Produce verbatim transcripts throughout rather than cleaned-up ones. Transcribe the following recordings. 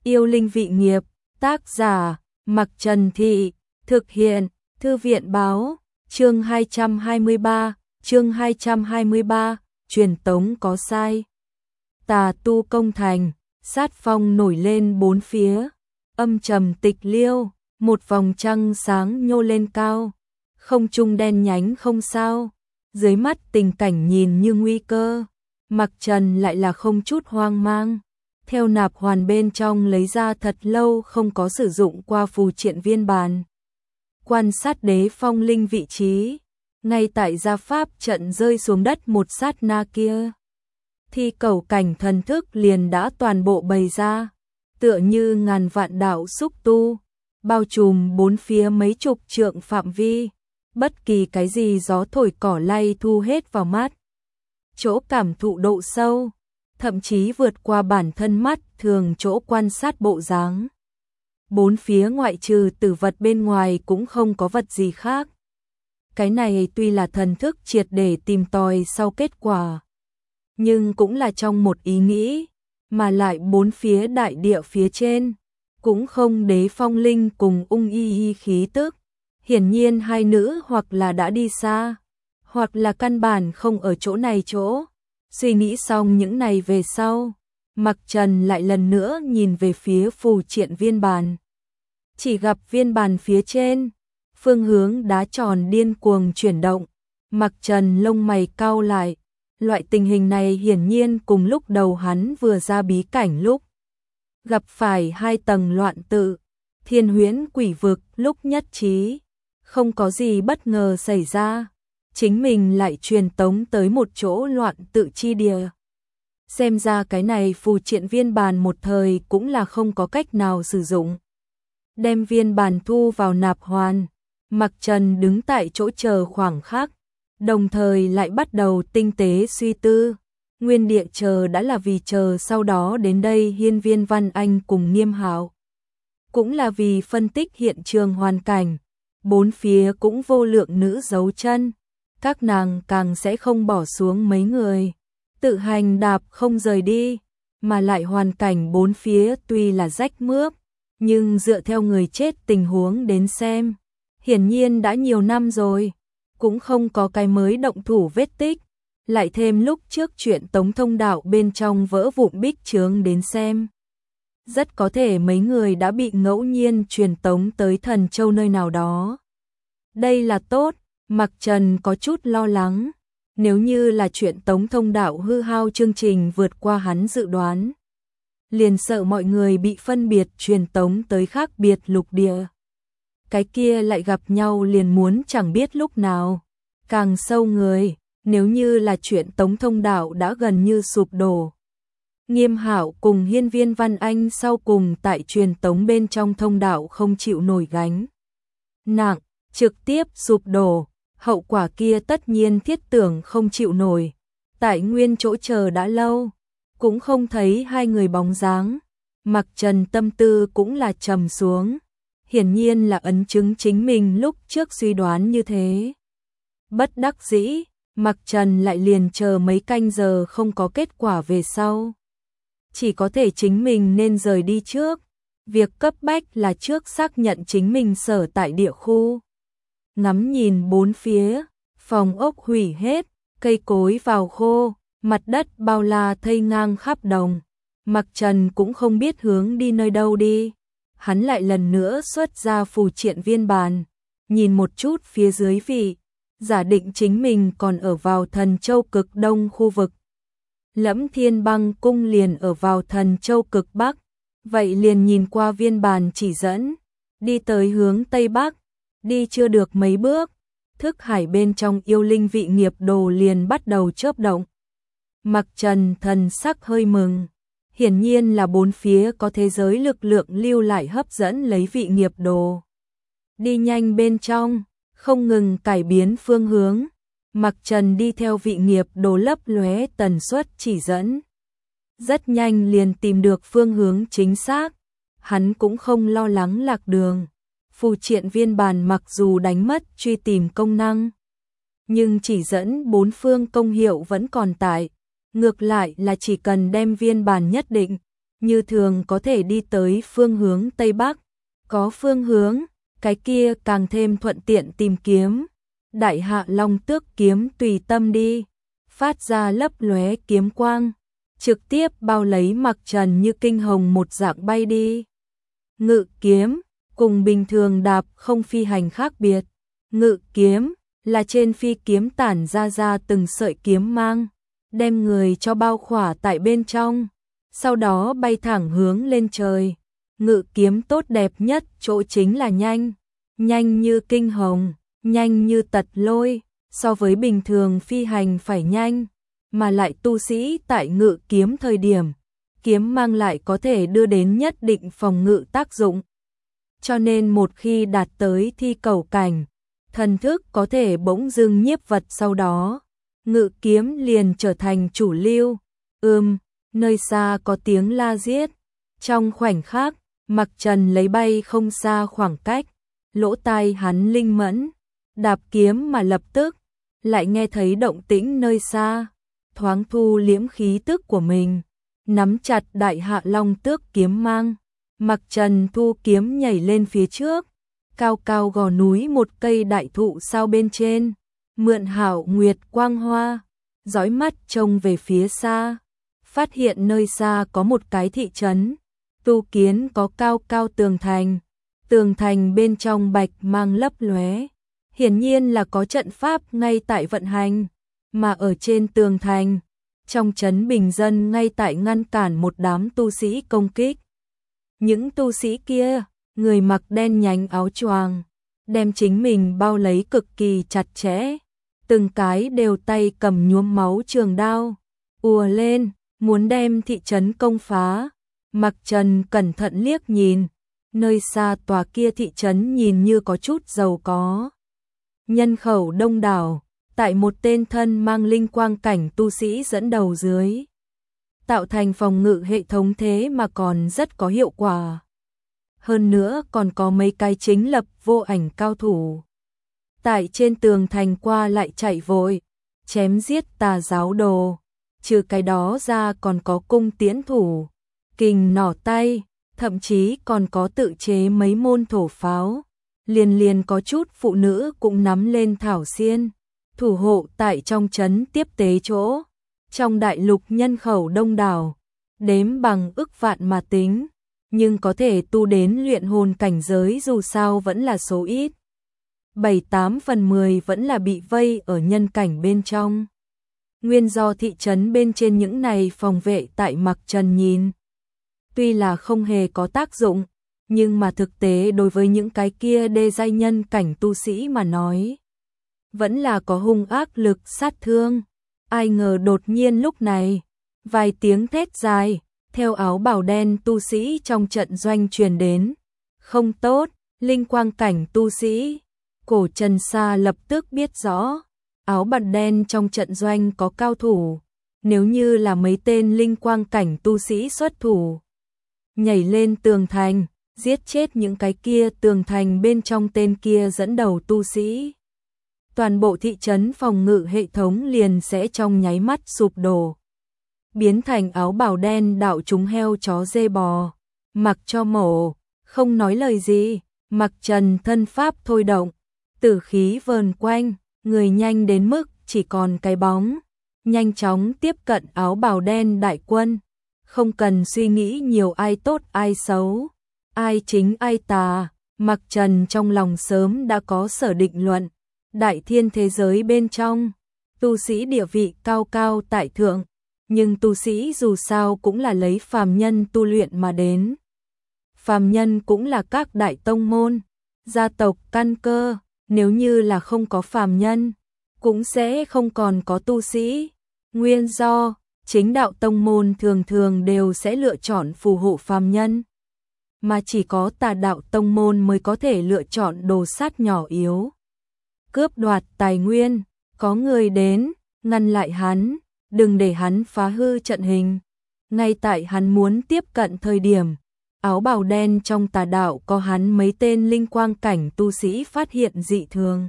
Yêu linh vị nghiệp, tác giả, Mặc Trần Thị, thực hiện, Thư viện báo, chương hai trăm hai mươi ba, chương hai trăm hai mươi ba, truyền tống có sai. Tà tu công thành, sát phong nổi lên bốn phía, âm trầm tịch liêu, một vòng trăng sáng nhô lên cao, không trung đen nhánh không sao, dưới mắt tình cảnh nhìn như nguy cơ, Mặc Trần lại là không chút hoang mang. Theo nạp hoàn bên trong lấy ra thật lâu không có sử dụng qua phù triện viên bàn. Quan sát đế phong linh vị trí, ngay tại gia pháp trận rơi xuống đất một sát na kia. Thi cầu cảnh thần thức liền đã toàn bộ bày ra, tựa như ngàn vạn đạo xúc tu, bao trùm bốn phía mấy chục trượng phạm vi, bất kỳ cái gì gió thổi cỏ lay thu hết vào mắt. Chỗ cảm thụ độ sâu, thậm chí vượt qua bản thân mắt thường chỗ quan sát bộ dáng. Bốn phía ngoại trừ tử vật bên ngoài cũng không có vật gì khác. Cái này tuy là thần thức triệt để tìm tòi sau kết quả, nhưng cũng là trong một ý nghĩ, mà lại bốn phía đại địa phía trên, cũng không đế phong linh cùng ung y y khí tức. Hiển nhiên hai nữ hoặc là đã đi xa, hoặc là căn bản không ở chỗ này chỗ. Suy nghĩ xong những này về sau, Mặc Trần lại lần nữa nhìn về phía phù triện viên bàn. Chỉ gặp viên bàn phía trên, phương hướng đá tròn điên cuồng chuyển động, Mặc Trần lông mày cau lại. Loại tình hình này hiển nhiên cùng lúc đầu hắn vừa ra bí cảnh lúc gặp phải hai tầng loạn tự, thiên huyễn quỷ vực lúc nhất trí, không có gì bất ngờ xảy ra. Chính mình lại truyền tống tới một chỗ loạn tự chi địa. Xem ra cái này phù triện viên bàn một thời cũng là không có cách nào sử dụng. Đem viên bàn thu vào nạp hoàn, Mặc Trần đứng tại chỗ chờ khoảng khắc, đồng thời lại bắt đầu tinh tế suy tư. Nguyên địa chờ đã là vì chờ sau đó đến đây Hiên Viên Văn Anh cùng Nghiêm Hạo, cũng là vì phân tích hiện trường hoàn cảnh, bốn phía cũng vô lượng nữ dấu chân. Các nàng càng sẽ không bỏ xuống mấy người, tự hành đạp không rời đi, mà lại hoàn cảnh bốn phía tuy là rách mướp, nhưng dựa theo người chết tình huống đến xem, hiển nhiên đã nhiều năm rồi, cũng không có cái mới động thủ vết tích, lại thêm lúc trước chuyện tống thông đạo bên trong vỡ vụn bích chướng đến xem. Rất có thể mấy người đã bị ngẫu nhiên truyền tống tới Thần Châu nơi nào đó. Đây là tốt. Mặc Trần có chút lo lắng, nếu như là chuyện tống thông đạo hư hao chương trình vượt qua hắn dự đoán, liền sợ mọi người bị phân biệt truyền tống tới khác biệt lục địa. Cái kia lại gặp nhau liền muốn chẳng biết lúc nào, càng sâu người, nếu như là chuyện tống thông đạo đã gần như sụp đổ. Nghiêm Hạo cùng Hiên Viên Văn Anh sau cùng tại truyền tống bên trong thông đạo không chịu nổi gánh nặng, trực tiếp sụp đổ. Hậu quả kia tất nhiên thiết tưởng không chịu nổi. Tại nguyên chỗ chờ đã lâu, cũng không thấy hai người bóng dáng. Mặc Trần tâm tư cũng là trầm xuống. Hiển nhiên là ấn chứng chính mình lúc trước suy đoán như thế. Bất đắc dĩ, Mặc Trần lại liền chờ mấy canh giờ không có kết quả về sau. Chỉ có thể chính mình nên rời đi trước. Việc cấp bách là trước xác nhận chính mình sở tại địa khu. Ngắm nhìn bốn phía, phòng ốc hủy hết, cây cối vào khô, mặt đất bao la thây ngang khắp đồng. Mặc Trần cũng không biết hướng đi nơi đâu đi. Hắn lại lần nữa xuất ra phù triện viên bàn, nhìn một chút phía dưới vị, giả định chính mình còn ở vào Thần Châu cực đông khu vực. Lẫm Thiên Băng cung liền ở vào Thần Châu cực bắc, vậy liền nhìn qua viên bàn chỉ dẫn, đi tới hướng tây bắc. Đi chưa được mấy bước, thức hải bên trong yêu linh vị nghiệp đồ liền bắt đầu chớp động. Mặc Trần thần sắc hơi mừng, hiển nhiên là bốn phía có thế giới lực lượng lưu lại hấp dẫn lấy vị nghiệp đồ. Đi nhanh bên trong, không ngừng cải biến phương hướng, Mặc Trần đi theo vị nghiệp đồ lấp lóe tần suất chỉ dẫn. Rất nhanh liền tìm được phương hướng chính xác, hắn cũng không lo lắng lạc đường. Phù triện viên bàn mặc dù đánh mất truy tìm công năng, nhưng chỉ dẫn bốn phương công hiệu vẫn còn tại. Ngược lại là chỉ cần đem viên bàn nhất định, như thường có thể đi tới phương hướng Tây Bắc, có phương hướng, cái kia càng thêm thuận tiện tìm kiếm. Đại Hạ Long Tước kiếm tùy tâm đi, phát ra lấp lóe kiếm quang, trực tiếp bao lấy Mặc Trần như kinh hồng một dạng bay đi. Ngự kiếm, cùng bình thường đạp không phi hành khác biệt. Ngự kiếm là trên phi kiếm tản ra ra từng sợi kiếm mang, đem người cho bao khỏa tại bên trong, sau đó bay thẳng hướng lên trời. Ngự kiếm tốt đẹp nhất chỗ chính là nhanh, nhanh như kinh hồng, nhanh như tật lôi, so với bình thường phi hành phải nhanh, mà lại tu sĩ tại ngự kiếm thời điểm, kiếm mang lại có thể đưa đến nhất định phòng ngự tác dụng. Cho nên một khi đạt tới thi cầu cảnh, thần thức có thể bỗng dưng nhiếp vật, sau đó ngự kiếm liền trở thành chủ lưu. Ừm, nơi xa có tiếng la giết. Trong khoảnh khắc, Mặc Trần lấy bay không xa khoảng cách, lỗ tai hắn linh mẫn, đạp kiếm mà lập tức lại nghe thấy động tĩnh nơi xa, thoáng thu liễm khí tức của mình, nắm chặt Đại Hạ Long Tước kiếm mang. Mặc Trần thu kiếm nhảy lên phía trước, cao cao gò núi một cây đại thụ sao bên trên, mượn hảo nguyệt quang hoa, dõi mắt trông về phía xa, phát hiện nơi xa có một cái thị trấn, tu kiến có cao cao tường thành, tường thành bên trong bạch mang lấp lóe, hiển nhiên là có trận pháp ngay tại vận hành, mà ở trên tường thành, trong trấn bình dân ngay tại ngăn cản một đám tu sĩ công kích. Những tu sĩ kia, người mặc đen nhánh áo choàng, đem chính mình bao lấy cực kỳ chặt chẽ, từng cái đều tay cầm nhuốm máu trường đao, ùa lên, muốn đem thị trấn công phá. Mặc Trần cẩn thận liếc nhìn, nơi xa tòa kia thị trấn nhìn như có chút giàu có. Nhân khẩu đông đảo, tại một tên thân mang linh quang cảnh tu sĩ dẫn đầu dưới, tạo thành phòng ngự hệ thống thế mà còn rất có hiệu quả. Hơn nữa còn có mấy cái chính lập vô ảnh cao thủ. Tại trên tường thành qua lại chạy vội, chém giết tà giáo đồ. Trừ cái đó ra còn có cung tiễn thủ, kình nỏ tay, thậm chí còn có tự chế mấy môn thổ pháo. Liền liền có chút phụ nữ cũng nắm lên thảo xiên, thủ hộ tại trong trấn tiếp tế chỗ. Trong đại lục nhân khẩu đông đảo, đếm bằng ức vạn mà tính, nhưng có thể tu đến luyện hồn cảnh giới dù sao vẫn là số ít. Bảy tám phần mười vẫn là bị vây ở nhân cảnh bên trong. Nguyên do thị trấn bên trên những này phòng vệ tại Mặc Trần nhìn, tuy là không hề có tác dụng, nhưng mà thực tế đối với những cái kia đê giai nhân cảnh tu sĩ mà nói, vẫn là có hung ác lực sát thương. Ai ngờ đột nhiên lúc này, vài tiếng thét dài, theo áo bào đen tu sĩ trong trận doanh truyền đến. Không tốt, linh quang cảnh tu sĩ. Cổ Trần Sa lập tức biết rõ, áo bào đen trong trận doanh có cao thủ. Nếu như là mấy tên linh quang cảnh tu sĩ xuất thủ, nhảy lên tường thành, giết chết những cái kia tường thành bên trong tên kia dẫn đầu tu sĩ, toàn bộ thị trấn phòng ngự hệ thống liền sẽ trong nháy mắt sụp đổ, biến thành áo bào đen đạo chúng heo chó dê bò, mặc cho mổ, không nói lời gì. Mặc Trần thân pháp thôi động, tử khí vờn quanh, người nhanh đến mức chỉ còn cái bóng, nhanh chóng tiếp cận áo bào đen đại quân, không cần suy nghĩ nhiều ai tốt ai xấu, ai chính ai tà. Mặc Trần trong lòng sớm đã có sở định luận. Đại thiên thế giới bên trong, tu sĩ địa vị cao cao tại thượng, nhưng tu sĩ dù sao cũng là lấy phàm nhân tu luyện mà đến. Phàm nhân cũng là các đại tông môn, gia tộc căn cơ, nếu như là không có phàm nhân, cũng sẽ không còn có tu sĩ. Nguyên do, chính đạo tông môn thường thường đều sẽ lựa chọn phù hộ phàm nhân, mà chỉ có tà đạo tông môn mới có thể lựa chọn đồ sát nhỏ yếu, cướp đoạt tài nguyên. Có người đến, ngăn lại hắn, đừng để hắn phá hư trận hình. Ngay tại hắn muốn tiếp cận thời điểm, áo bào đen trong tà đạo có hắn mấy tên linh quang cảnh tu sĩ phát hiện dị thường.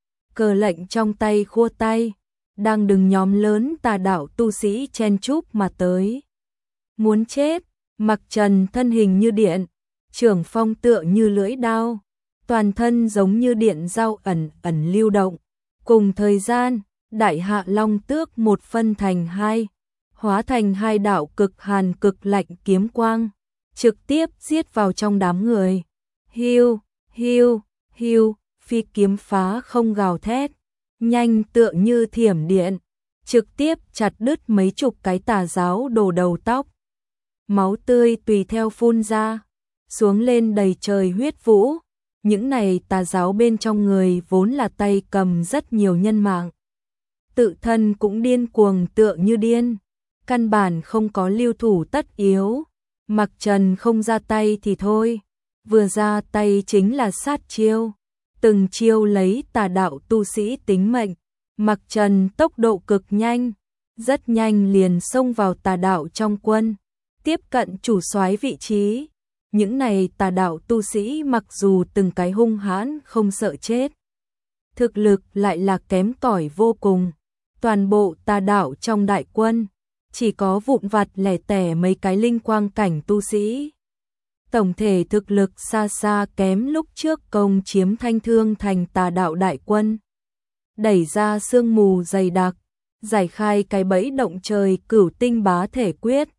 Cờ lệnh trong tay khua tay, đang đừng nhóm lớn tà đạo tu sĩ chen chúc mà tới. Muốn chết, Mặc Trần thân hình như điện, trưởng phong tựa như lưỡi đao, toàn thân giống như điện dao ẩn ẩn lưu động. Cùng thời gian, Đại Hạ Long Tước một phân thành hai, hóa thành hai đạo cực hàn cực lạnh kiếm quang, trực tiếp giết vào trong đám người. Hiu, hiu, hiu, phi kiếm phá không gào thét, nhanh tựa như thiểm điện, trực tiếp chặt đứt mấy chục cái tà giáo đồ đầu tóc. Máu tươi tùy theo phun ra, xuống lên đầy trời huyết vũ. Những này tà giáo bên trong người vốn là tay cầm rất nhiều nhân mạng. Tự thân cũng điên cuồng tựa như điên, căn bản không có lưu thủ tất yếu. Mặc Trần không ra tay thì thôi, vừa ra tay chính là sát chiêu, từng chiêu lấy tà đạo tu sĩ tính mệnh. Mặc Trần tốc độ cực nhanh, rất nhanh liền xông vào tà đạo trong quân, tiếp cận chủ soái vị trí. Những này tà đạo tu sĩ mặc dù từng cái hung hãn không sợ chết, thực lực lại là kém cỏi vô cùng. Toàn bộ tà đạo trong đại quân, chỉ có vụn vặt lẻ tẻ mấy cái linh quang cảnh tu sĩ. Tổng thể thực lực xa xa kém lúc trước công chiếm Thanh Thương thành tà đạo đại quân. Đẩy ra sương mù dày đặc, giải khai cái bẫy động trời cửu tinh bá thể quyết,